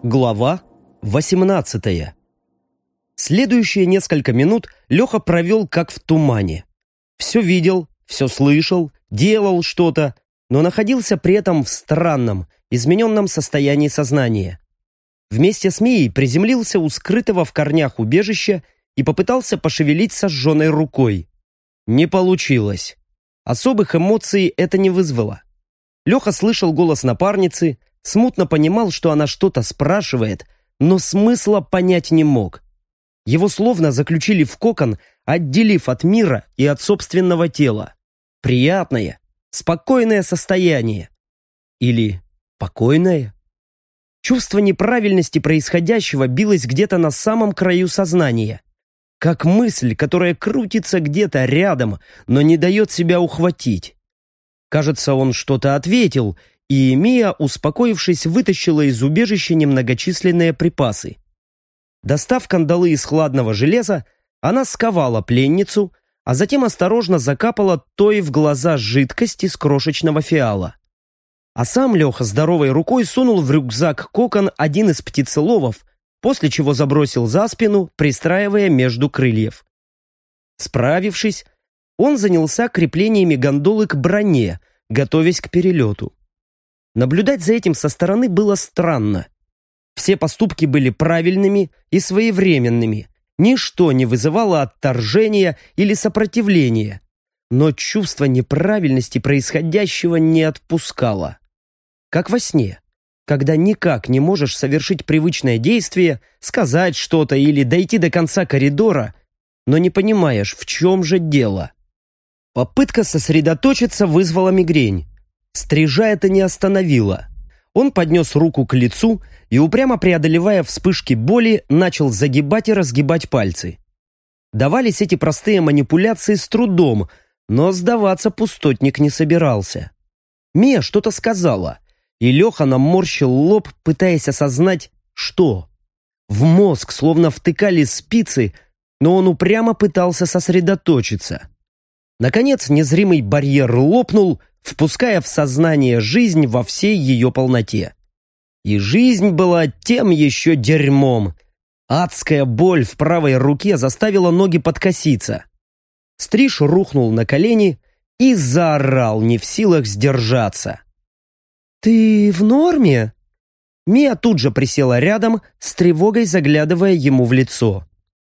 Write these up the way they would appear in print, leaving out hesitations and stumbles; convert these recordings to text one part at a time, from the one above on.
Глава 18. Следующие несколько минут Леха провел как в тумане. Все видел, все слышал, делал что-то, но находился при этом в странном, измененном состоянии сознания. Вместе с Мией приземлился у скрытого в корнях убежища и попытался пошевелить сожженной рукой. Не получилось. Особых эмоций это не вызвало. Леха слышал голос напарницы, смутно понимал, что она что-то спрашивает, но смысла понять не мог. Его словно заключили в кокон, отделив от мира и от собственного тела. Приятное, спокойное состояние. Или покойное? Чувство неправильности происходящего билось где-то на самом краю сознания. Как мысль, которая крутится где-то рядом, но не дает себя ухватить. Кажется, он что-то ответил, и Мия, успокоившись, вытащила из убежища немногочисленные припасы. Достав кандалы из хладного железа, она сковала пленницу, а затем осторожно закапала той в глаза жидкость из крошечного фиала. А сам Леха здоровой рукой сунул в рюкзак кокон один из птицеловов, после чего забросил за спину, пристраивая между крыльев. Справившись, он занялся креплениями гондолы к броне, готовясь к перелету. Наблюдать за этим со стороны было странно. Все поступки были правильными и своевременными, ничто не вызывало отторжения или сопротивления, но чувство неправильности происходящего не отпускало. Как во сне, когда никак не можешь совершить привычное действие, сказать что-то или дойти до конца коридора, но не понимаешь, в чем же дело. Попытка сосредоточиться вызвала мигрень. Стрижа это не остановило. Он поднес руку к лицу и, упрямо преодолевая вспышки боли, начал загибать и разгибать пальцы. Давались эти простые манипуляции с трудом, но сдаваться пустотник не собирался. Мия что-то сказала, и Леха наморщил лоб, пытаясь осознать, что. В мозг словно втыкали спицы, но он упрямо пытался сосредоточиться. Наконец незримый барьер лопнул, впуская в сознание жизнь во всей ее полноте. И жизнь была тем еще дерьмом. Адская боль в правой руке заставила ноги подкоситься. Стриж рухнул на колени и заорал, не в силах сдержаться. «Ты в норме?» Мия тут же присела рядом, с тревогой заглядывая ему в лицо.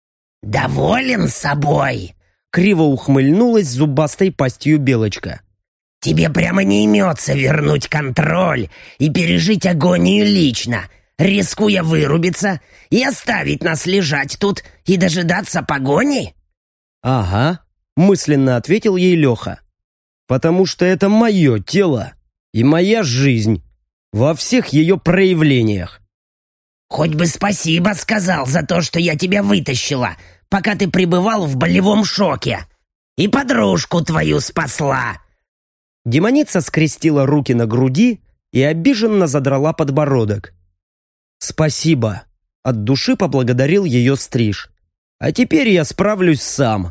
«Доволен собой?» Криво ухмыльнулась зубастой пастью белочка. «Тебе прямо не имется вернуть контроль и пережить агонию лично, рискуя вырубиться и оставить нас лежать тут и дожидаться погони?» «Ага», — мысленно ответил ей Леха. «Потому что это мое тело и моя жизнь во всех ее проявлениях». «Хоть бы спасибо сказал за то, что я тебя вытащила, пока ты пребывал в болевом шоке, и подружку твою спасла». Демоница скрестила руки на груди и обиженно задрала подбородок. «Спасибо», — от души поблагодарил ее Стриж. «А теперь я справлюсь сам».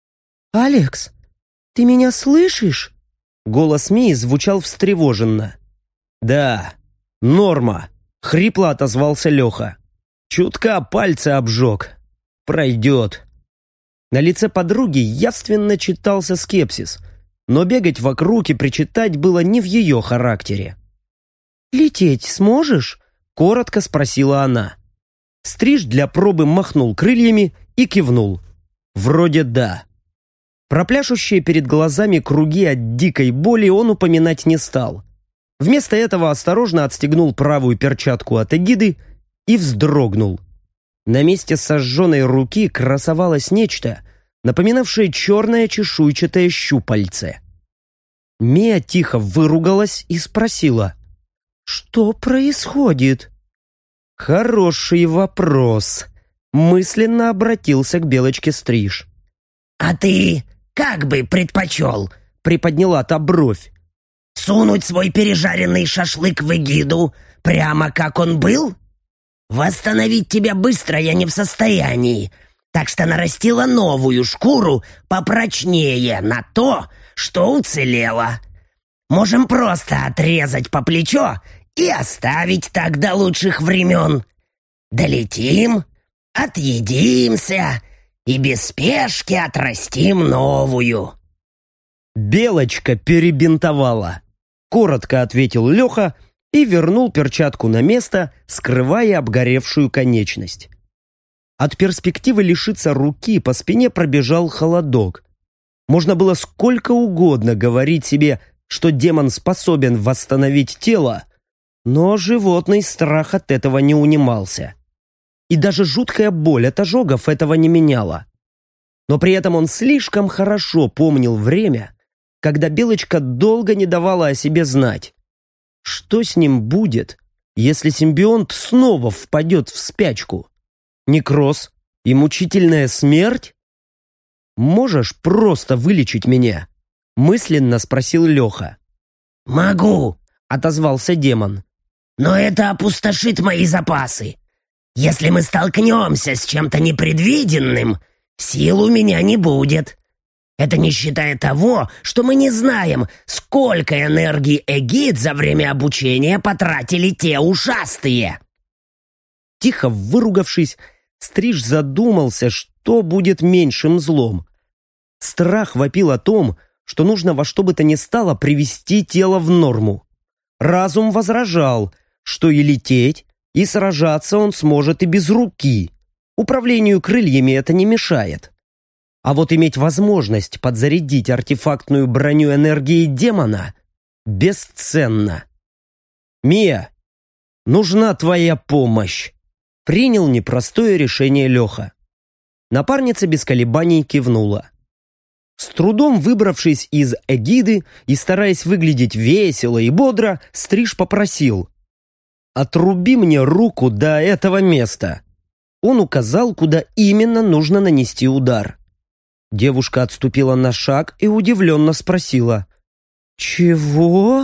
«Алекс, ты меня слышишь?» Голос Мии звучал встревоженно. «Да, норма», — хрипло отозвался Леха. «Чутка пальцы обжег. Пройдет». На лице подруги явственно читался скепсис, но бегать вокруг и причитать было не в ее характере. «Лететь сможешь?» — коротко спросила она. Стриж для пробы махнул крыльями и кивнул. «Вроде да». Про пляшущие перед глазами круги от дикой боли он упоминать не стал. Вместо этого осторожно отстегнул правую перчатку от эгиды и вздрогнул. На месте сожженной руки красовалось нечто, напоминавшее черное чешуйчатое щупальце. Мия тихо выругалась и спросила: «Что происходит?» «Хороший вопрос», — мысленно обратился к Белочке Стриж. «А ты как бы предпочел?» — приподняла та бровь. «Сунуть свой пережаренный шашлык в эгиду прямо как он был? Восстановить тебя быстро я не в состоянии, так что нарастила новую шкуру попрочнее на то, что уцелело. Можем просто отрезать по плечо и оставить так до лучших времен. Долетим, отъедимся и без спешки отрастим новую». «Белочка перебинтовала», — коротко ответил Леха и вернул перчатку на место, скрывая обгоревшую конечность. От перспективы лишиться руки по спине пробежал холодок. Можно было сколько угодно говорить себе, что демон способен восстановить тело, но животный страх от этого не унимался. И даже жуткая боль от ожогов этого не меняла. Но при этом он слишком хорошо помнил время, когда Белочка долго не давала о себе знать. Что с ним будет, если симбионт снова впадет в спячку? Некроз и мучительная смерть? «Можешь просто вылечить меня?» — мысленно спросил Леха. «Могу», — отозвался демон. «но это опустошит мои запасы. Если мы столкнемся с чем-то непредвиденным, сил у меня не будет. Это не считая того, что мы не знаем, сколько энергии эгид за время обучения потратили те ушастые». Тихо выругавшись, Стриж задумался, что будет меньшим злом. Страх вопил о том, что нужно во что бы то ни стало привести тело в норму. Разум возражал, что и лететь, и сражаться он сможет и без руки. Управлению крыльями это не мешает. А вот иметь возможность подзарядить артефактную броню энергии демона бесценно. «Мия, нужна твоя помощь», — принял непростое решение Леха. Напарница без колебаний кивнула. С трудом выбравшись из эгиды и стараясь выглядеть весело и бодро, Стриж попросил: «Отруби мне руку до этого места». Он указал, куда именно нужно нанести удар. Девушка отступила на шаг и удивленно спросила: «Чего?»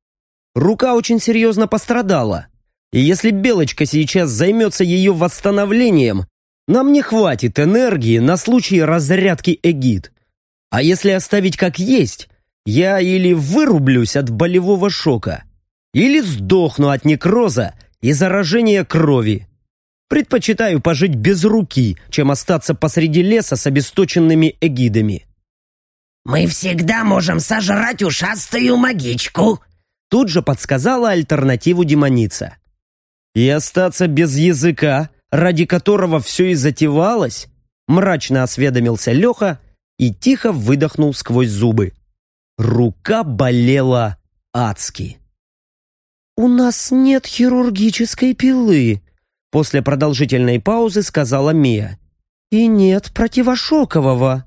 Рука очень серьезно пострадала, и если Белочка сейчас займется ее восстановлением, нам не хватит энергии на случай разрядки эгид. А если оставить как есть, я или вырублюсь от болевого шока, или сдохну от некроза и заражения крови. Предпочитаю пожить без руки, чем остаться посреди леса с обесточенными эгидами». «Мы всегда можем сожрать ушастую магичку», — тут же подсказала альтернативу демоница. «И остаться без языка, ради которого все и затевалось?» — мрачно осведомился Леха и тихо выдохнул сквозь зубы. Рука болела адски. «У нас нет хирургической пилы», — после продолжительной паузы сказала Мия. «И нет противошокового».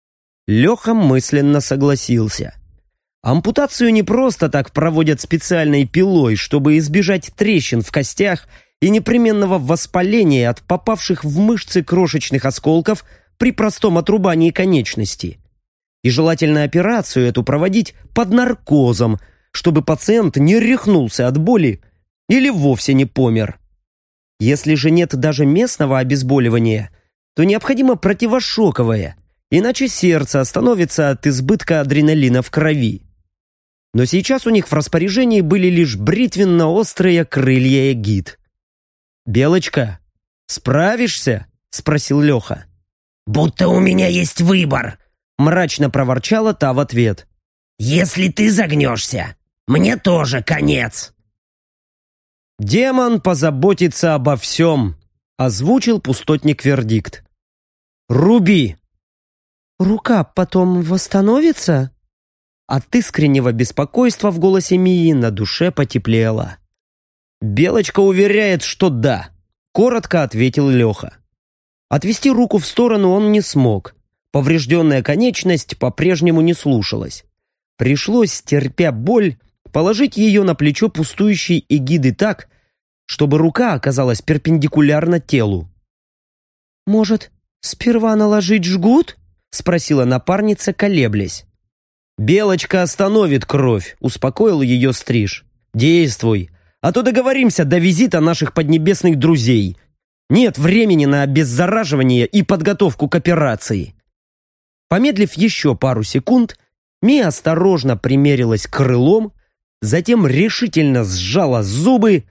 Леха мысленно согласился. Ампутацию не просто так проводят специальной пилой, чтобы избежать трещин в костях и непременного воспаления от попавших в мышцы крошечных осколков при простом отрубании конечности. И желательно операцию эту проводить под наркозом, чтобы пациент не рехнулся от боли или вовсе не помер. Если же нет даже местного обезболивания, то необходимо противошоковое, иначе сердце остановится от избытка адреналина в крови. Но сейчас у них в распоряжении были лишь бритвенно-острые крылья эгид. «Белочка, справишься?» — спросил Леха. «Будто у меня есть выбор», — мрачно проворчала та в ответ. «Если ты загнешься, мне тоже конец». «Демон позаботится обо всем», — озвучил пустотник вердикт. «Руби!» «Рука потом восстановится?» От искреннего беспокойства в голосе Мии на душе потеплело. «Белочка уверяет, что да», — коротко ответил Леха. Отвести руку в сторону он не смог. Поврежденная конечность по-прежнему не слушалась. Пришлось, терпя боль, положить ее на плечо пустующей эгиды так, чтобы рука оказалась перпендикулярна телу. «Может, сперва наложить жгут?» — спросила напарница, колеблясь. «Белочка остановит кровь», — успокоил ее Стриж. «Действуй, а то договоримся до визита наших поднебесных друзей. Нет времени на обеззараживание и подготовку к операции». Помедлив еще пару секунд, Мия осторожно примерилась крылом, затем решительно сжала зубы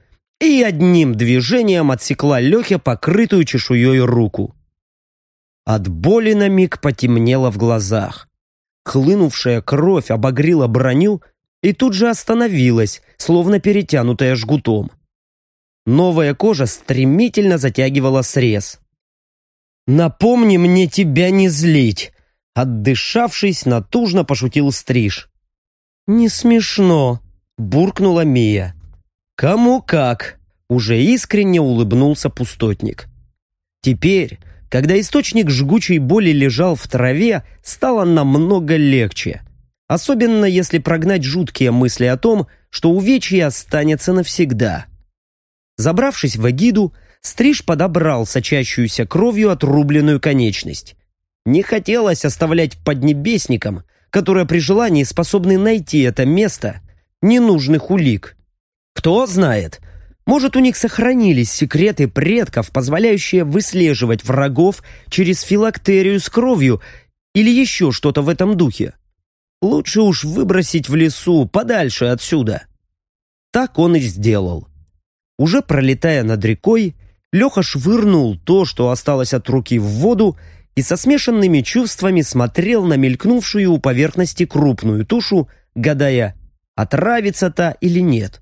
и одним движением отсекла Лехе покрытую чешуей руку. От боли на миг потемнело в глазах. Хлынувшая кровь обогрила броню и тут же остановилась, словно перетянутая жгутом. Новая кожа стремительно затягивала срез. «Напомни мне тебя не злить!» Отдышавшись, натужно пошутил Стриж. «Не смешно!» — буркнула Мия. «Кому как!» — уже искренне улыбнулся пустотник. Теперь, когда источник жгучей боли лежал в траве, стало намного легче. Особенно если прогнать жуткие мысли о том, что увечье останется навсегда. Забравшись в эгиду, Стриж подобрал сочащуюся кровью отрубленную конечность. Не хотелось оставлять поднебесникам, которые при желании способны найти это место, ненужных улик. Кто знает, может, у них сохранились секреты предков, позволяющие выслеживать врагов через филактерию с кровью или еще что-то в этом духе. Лучше уж выбросить в лесу, подальше отсюда. Так он и сделал. Уже пролетая над рекой, Леха швырнул то, что осталось от руки, в воду и со смешанными чувствами смотрел на мелькнувшую у поверхности крупную тушу, гадая, отравится та или нет.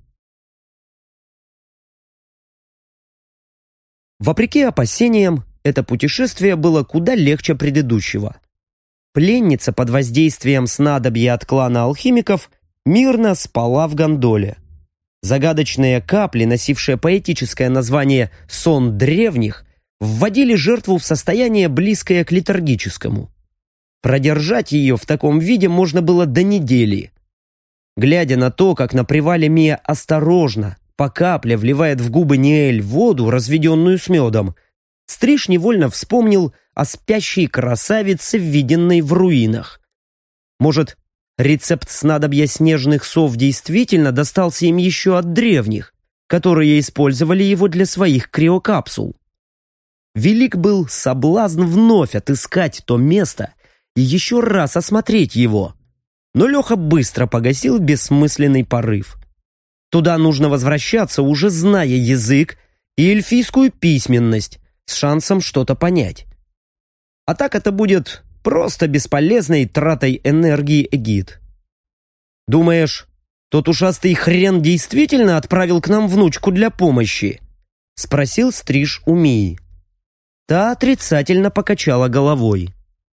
Вопреки опасениям, это путешествие было куда легче предыдущего. Пленница под воздействием снадобья от клана алхимиков мирно спала в гондоле. Загадочные капли, носившие поэтическое название «сон древних», вводили жертву в состояние, близкое к летаргическому. Продержать ее в таком виде можно было до недели. Глядя на то, как на привале Мия осторожно, по капле вливает в губы Ниэль воду, разведенную с медом, Стриж невольно вспомнил о спящей красавице, виденной в руинах. Может, рецепт снадобья снежных сов действительно достался им еще от древних, которые использовали его для своих криокапсул. Велик был соблазн вновь отыскать то место и еще раз осмотреть его. Но Леха быстро погасил бессмысленный порыв. Туда нужно возвращаться, уже зная язык и эльфийскую письменность, с шансом что-то понять. А так это будет просто бесполезной тратой энергии эгид. «Думаешь, тот ушастый хрен действительно отправил к нам внучку для помощи?» — спросил Стриж у Мии. Та отрицательно покачала головой.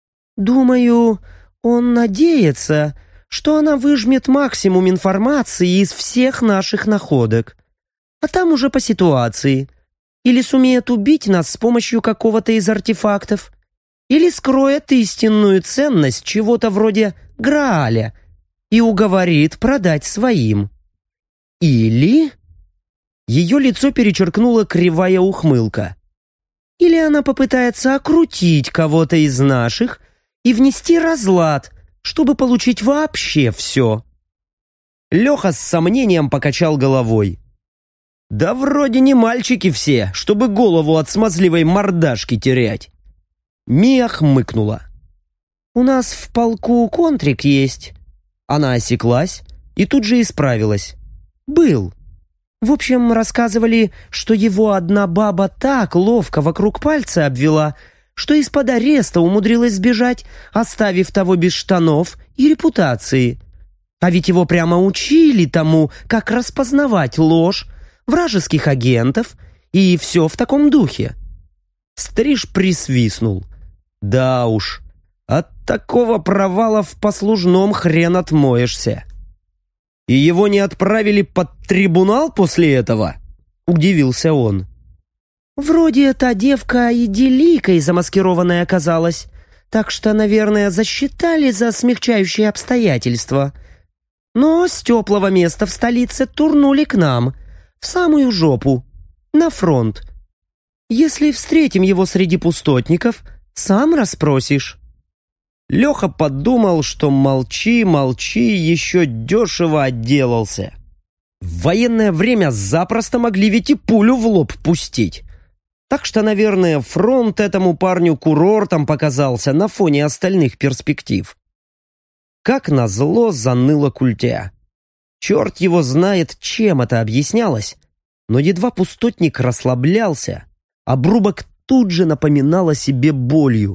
«Думаю, он надеется, что она выжмет максимум информации из всех наших находок. А там уже по ситуации. Или сумеет убить нас с помощью какого-то из артефактов, или скроет истинную ценность чего-то вроде Грааля и уговорит продать своим. Или...» Ее лицо перечеркнула кривая ухмылка. «Или она попытается окрутить кого-то из наших и внести разлад, чтобы получить вообще все». Леха с сомнением покачал головой. «Да вроде не мальчики все, чтобы голову от смазливой мордашки терять». Мия хмыкнула. «У нас в полку контрик есть». Она осеклась и тут же исправилась. «Был. В общем, рассказывали, что его одна баба так ловко вокруг пальца обвела, что из-под ареста умудрилась сбежать, оставив того без штанов и репутации. А ведь его прямо учили тому, как распознавать ложь, вражеских агентов и все в таком духе». Стриж присвистнул. «Да уж, от такого провала в послужном хрен отмоешься». «И его не отправили под трибунал после этого?» — удивился он. «Вроде та девка идиллийкой замаскированная оказалась, так что, наверное, засчитали за смягчающие обстоятельства. Но с теплого места в столице турнули к нам, в самую жопу, на фронт. Если встретим его среди пустотников, сам расспросишь». Леха подумал, что молчи, еще дешево отделался. В военное время запросто могли ведь и пулю в лоб пустить. Так что, наверное, фронт этому парню курортом показался на фоне остальных перспектив. Как назло, заныла культя. Черт его знает, чем это объяснялось, Но едва пустотник расслаблялся, обрубок тут же напоминал о себе болью.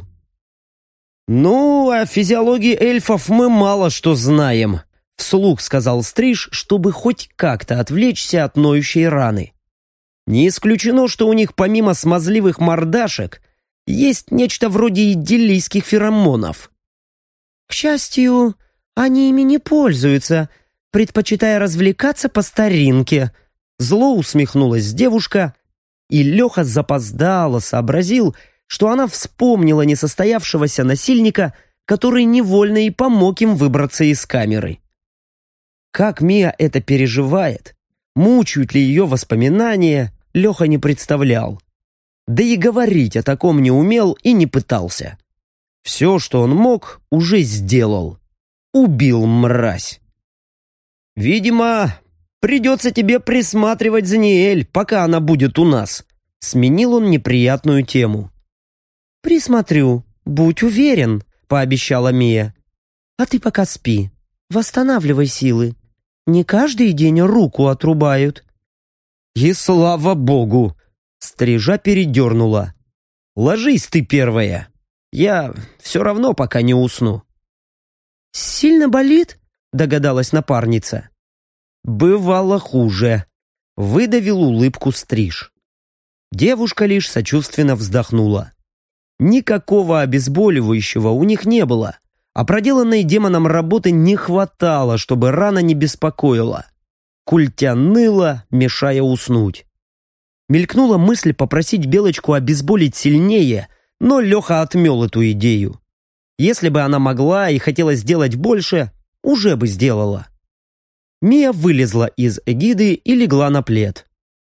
«Ну, о физиологии эльфов мы мало что знаем», — вслух сказал Стриж, чтобы хоть как-то отвлечься от ноющей раны. «Не исключено, что у них помимо смазливых мордашек есть нечто вроде идиллийских феромонов». «К счастью, они ими не пользуются, предпочитая развлекаться по старинке», — зло усмехнулась девушка, и Леха запоздало сообразил, что она вспомнила несостоявшегося насильника, который невольно и помог им выбраться из камеры. Как Мия это переживает, мучают ли ее воспоминания, Леха не представлял. Да и говорить о таком не умел и не пытался. Все, что он мог, уже сделал. Убил мразь. «Видимо, придется тебе присматривать за Ниэль, пока она будет у нас», — сменил он неприятную тему. «Присмотрю, будь уверен», — пообещала Мия. «А ты пока спи, восстанавливай силы. Не каждый день руку отрубают». «И слава богу!» — Стрижа передернула. «Ложись ты первая. Я все равно пока не усну». «Сильно болит?» — догадалась напарница. «Бывало хуже», — выдавил улыбку Стриж. Девушка лишь сочувственно вздохнула. Никакого обезболивающего у них не было, а проделанной демоном работы не хватало, чтобы рана не беспокоила. Культя ныла, мешая уснуть. Мелькнула мысль попросить Белочку обезболить сильнее, но Леха отмел эту идею. Если бы она могла и хотела сделать больше, уже бы сделала. Мия вылезла из эгиды и легла на плед.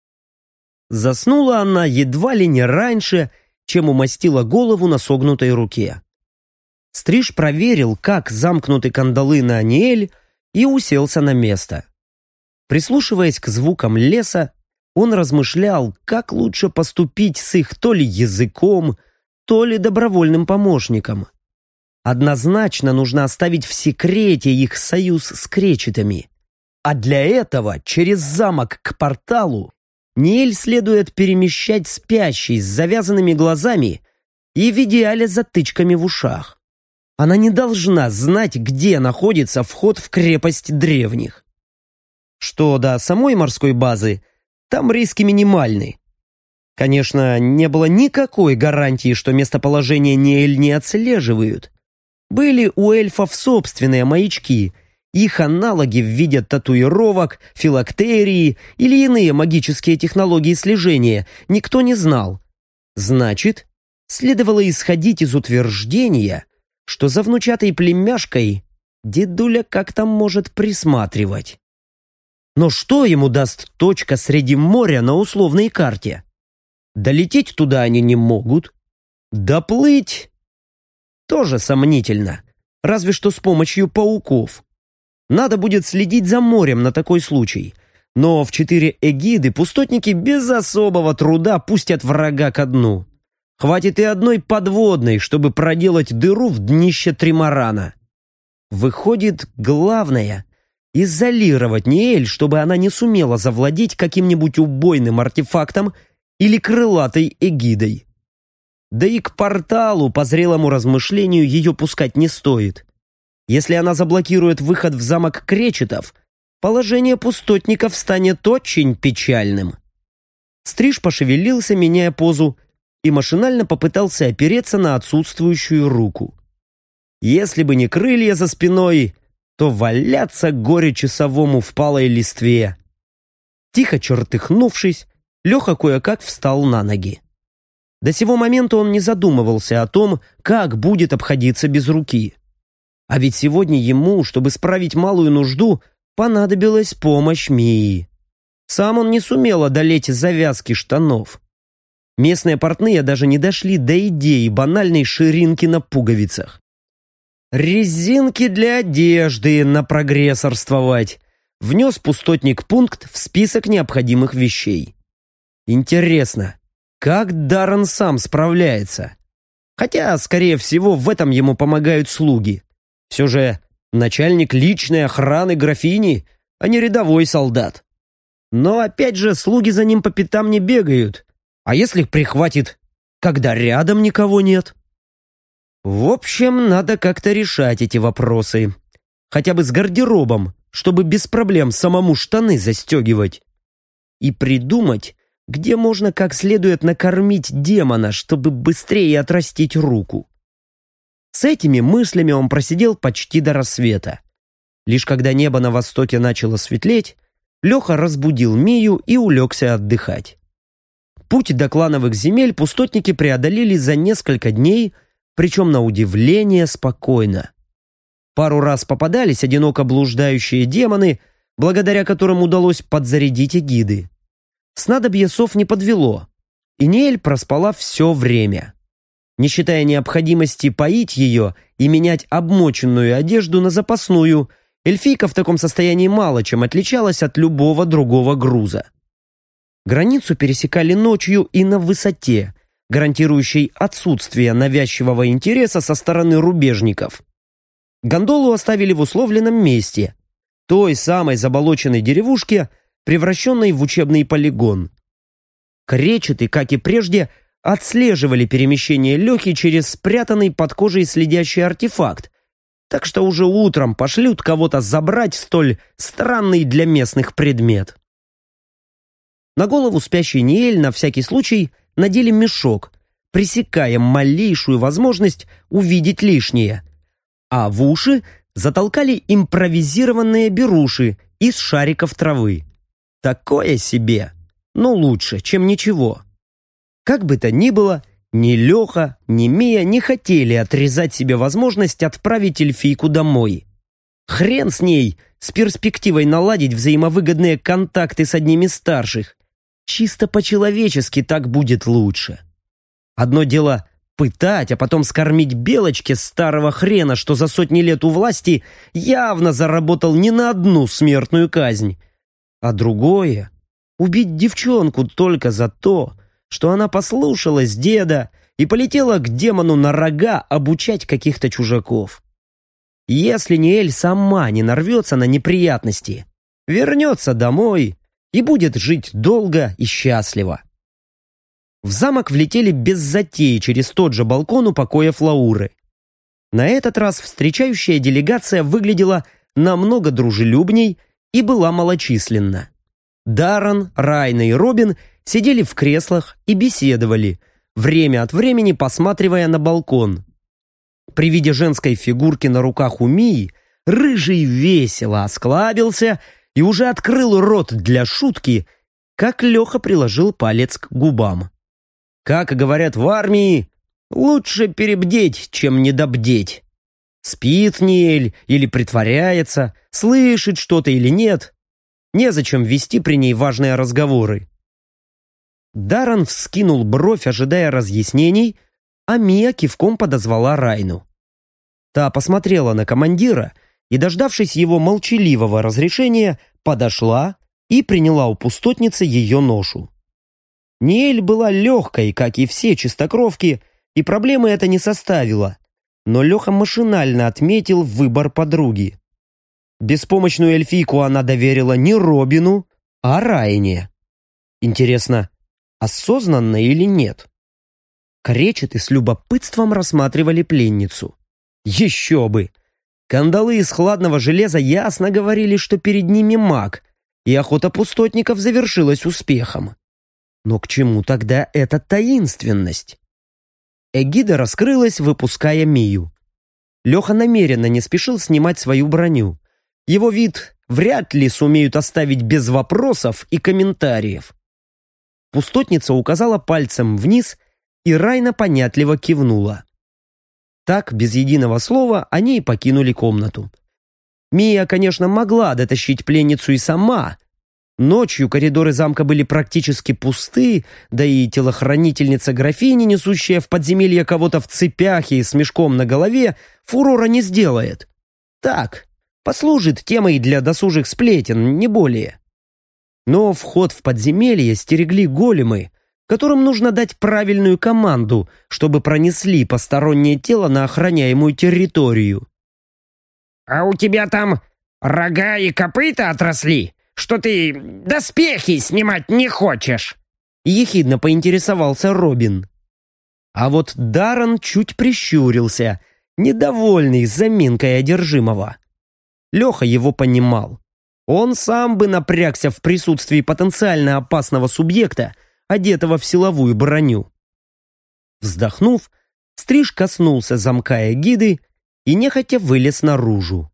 Заснула она едва ли не раньше, чем умастила голову на согнутой руке. Стриж проверил, как замкнуты кандалы на Ниэль, и уселся на место. Прислушиваясь к звукам леса, он размышлял, как лучше поступить с их то ли языком, то ли добровольным помощником. Однозначно нужно оставить в секрете их союз с кречетами. А для этого через замок к порталу Ниэль следует перемещать спящей с завязанными глазами и в идеале затычками в ушах. Она не должна знать, где находится вход в крепость древних. Что до самой морской базы, там риски минимальны. Конечно, не было никакой гарантии, что местоположение Ниэль не отслеживают. Были у эльфов собственные маячки, их аналоги в виде татуировок, филактерии или иные магические технологии слежения никто не знал. Значит, следовало исходить из утверждения, что за внучатой племяшкой дедуля как-то может присматривать. Но что ему даст точка среди моря на условной карте? Долететь туда они не могут. Доплыть тоже сомнительно, разве что с помощью пауков. Надо будет следить за морем на такой случай. Но в 4 эгиды пустотники без особого труда пустят врага ко дну. Хватит и одной подводной, чтобы проделать дыру в днище тримарана. Выходит, главное — изолировать Ниэль, чтобы она не сумела завладеть каким-нибудь убойным артефактом или крылатой эгидой. Да и к порталу, по зрелому размышлению, ее пускать не стоит. Если она заблокирует выход в замок кречетов, положение пустотников станет очень печальным. Стриж пошевелился, меняя позу, и машинально попытался опереться на отсутствующую руку. Если бы не крылья за спиной, то валяться горе часовому в палой листве. Тихо чертыхнувшись, Леха кое-как встал на ноги. До сего момента он не задумывался о том, как будет обходиться без руки. А ведь сегодня ему, чтобы справить малую нужду, понадобилась помощь Мии. Сам он не сумел одолеть завязки штанов. Местные портные даже не дошли до идеи банальной ширинки на пуговицах. «Резинки для одежды напрогрессорствовать», — внес пустотник пункт в список необходимых вещей. Интересно, как Даррен сам справляется? Хотя, скорее всего, в этом ему помогают слуги. Все же начальник личной охраны графини, а не рядовой солдат. Но опять же, слуги за ним по пятам не бегают. А если их прихватит, когда рядом никого нет? В общем, надо как-то решать эти вопросы. Хотя бы с гардеробом, чтобы без проблем самому штаны застегивать. И придумать, где можно как следует накормить демона, чтобы быстрее отрастить руку. С этими мыслями он просидел почти до рассвета. Лишь когда небо на востоке начало светлеть, Леха разбудил Мию и улегся отдыхать. Путь до клановых земель пустотники преодолели за несколько дней, причем на удивление спокойно. Пару раз попадались одиноко блуждающие демоны, благодаря которым удалось подзарядить эгиды. Снадобье сов не подвело, и Ниэль проспала все время. Не считая необходимости поить ее и менять обмоченную одежду на запасную, эльфийка в таком состоянии мало чем отличалась от любого другого груза. Границу пересекали ночью и на высоте, гарантирующей отсутствие навязчивого интереса со стороны рубежников. Гондолу оставили в условленном месте, той самой заболоченной деревушке, превращенной в учебный полигон. Кречеты, как и прежде, отслеживали перемещение Лехи через спрятанный под кожей следящий артефакт, так что уже утром пошлют кого-то забрать столь странный для местных предмет. На голову спящей Ниэль на всякий случай надели мешок, пресекая малейшую возможность увидеть лишнее, а в уши затолкали импровизированные беруши из шариков травы. Такое себе, но лучше, чем ничего. Как бы то ни было, ни Леха, ни Мия не хотели отрезать себе возможность отправить эльфийку домой. Хрен с ней, с перспективой наладить взаимовыгодные контакты с одним из старших. Чисто по-человечески так будет лучше. Одно дело пытать, а потом скормить белочке старого хрена, что за сотни лет у власти явно заработал не на одну смертную казнь. А другое — убить девчонку только за то, что она послушалась деда и полетела к демону на рога обучать каких-то чужаков. Если Ниэль сама не нарвется на неприятности, вернется домой и будет жить долго и счастливо. В замок влетели без затей через тот же балкон у покоев Лауры. На этот раз встречающая делегация выглядела намного дружелюбней и была малочисленна. Даррен, Райна и Робин сидели в креслах и беседовали, время от времени посматривая на балкон. При виде женской фигурки на руках у Мии Рыжий весело осклабился и уже открыл рот для шутки, как Леха приложил палец к губам. Как говорят в армии, лучше перебдеть, чем недобдеть. Спит Ниэль или притворяется, слышит что-то или нет. Незачем вести при ней важные разговоры. Даррен вскинул бровь, ожидая разъяснений, а Мия кивком подозвала Райну. Та посмотрела на командира и, дождавшись его молчаливого разрешения, подошла и приняла у пустотницы ее ношу. Ниэль была легкой, как и все чистокровки, и проблемы это не составило, но Леха машинально отметил выбор подруги. Беспомощную эльфийку она доверила не Робину, а Райне. Интересно, осознанно или нет? Кречеты с любопытством рассматривали пленницу. Еще бы! Кандалы из хладного железа ясно говорили, что перед ними маг, и охота пустотников завершилась успехом. Но к чему тогда эта таинственность? Эгида раскрылась, выпуская Мию. Леха намеренно не спешил снимать свою броню. Его вид вряд ли сумеют оставить без вопросов и комментариев. Пустотница указала пальцем вниз, и Райна понятливо кивнула. Так, без единого слова, они и покинули комнату. Мия, конечно, могла дотащить пленницу и сама. Ночью коридоры замка были практически пусты, да и телохранительница графини, несущая в подземелье кого-то в цепях и с мешком на голове, фурора не сделает. Так, послужит темой для досужих сплетен, не более. Но вход в подземелье стерегли големы, которым нужно дать правильную команду, чтобы пронесли постороннее тело на охраняемую территорию. «А у тебя там рога и копыта отросли, что ты доспехи снимать не хочешь?» Ехидно поинтересовался Робин. А вот Даррен чуть прищурился, недовольный заминкой одержимого. Леха его понимал. Он сам бы напрягся в присутствии потенциально опасного субъекта, одетого в силовую броню. Вздохнув, Стриж коснулся замка эгиды и нехотя вылез наружу.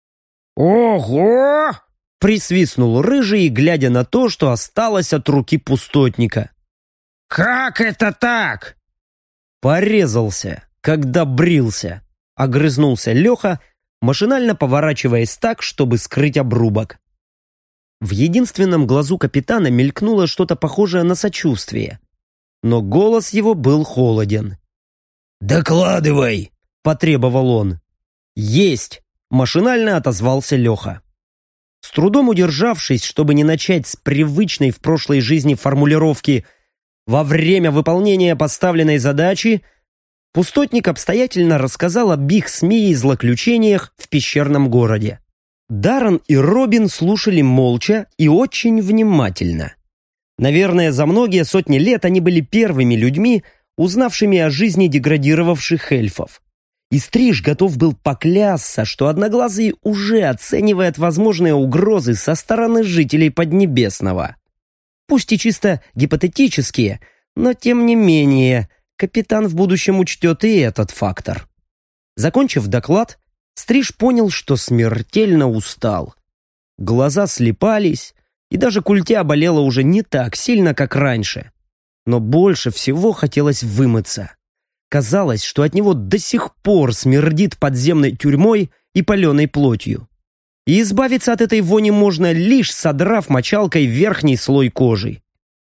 «Ого!» — присвистнул Рыжий, глядя на то, что осталось от руки пустотника. «Как это так?» «Порезался, когда брился», — огрызнулся Леха, машинально поворачиваясь так, чтобы скрыть обрубок. В единственном глазу капитана мелькнуло что-то похожее на сочувствие. Но голос его был холоден. «Докладывай!» — потребовал он. «Есть!» — машинально отозвался Леха. С трудом удержавшись, чтобы не начать с привычной в прошлой жизни формулировки «во время выполнения поставленной задачи», пустотник обстоятельно рассказал об их СМИ и злоключениях в пещерном городе. Даррен и Робин слушали молча и очень внимательно. Наверное, за многие сотни лет они были первыми людьми, узнавшими о жизни деградировавших эльфов. И Стриж готов был поклясться, что Одноглазый уже оценивает возможные угрозы со стороны жителей Поднебесного. Пусть и чисто гипотетические, но тем не менее, капитан в будущем учтет и этот фактор. Закончив доклад, Стриж понял, что смертельно устал. Глаза слипались, и даже культя болела уже не так сильно, как раньше. Но больше всего хотелось вымыться. Казалось, что от него до сих пор смердит подземной тюрьмой и паленой плотью. И избавиться от этой вони можно, лишь содрав мочалкой верхний слой кожи.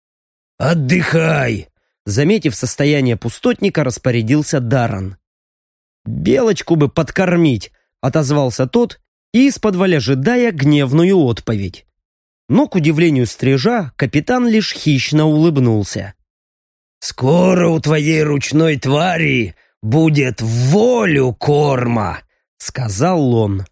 «Отдыхай!» Заметив состояние пустотника, распорядился Даррен. «Белочку бы подкормить», — отозвался тот, из-под ожидая гневную отповедь. Но, к удивлению Стрижа, капитан лишь хищно улыбнулся. «Скоро у твоей ручной твари будет волю корма», — сказал он.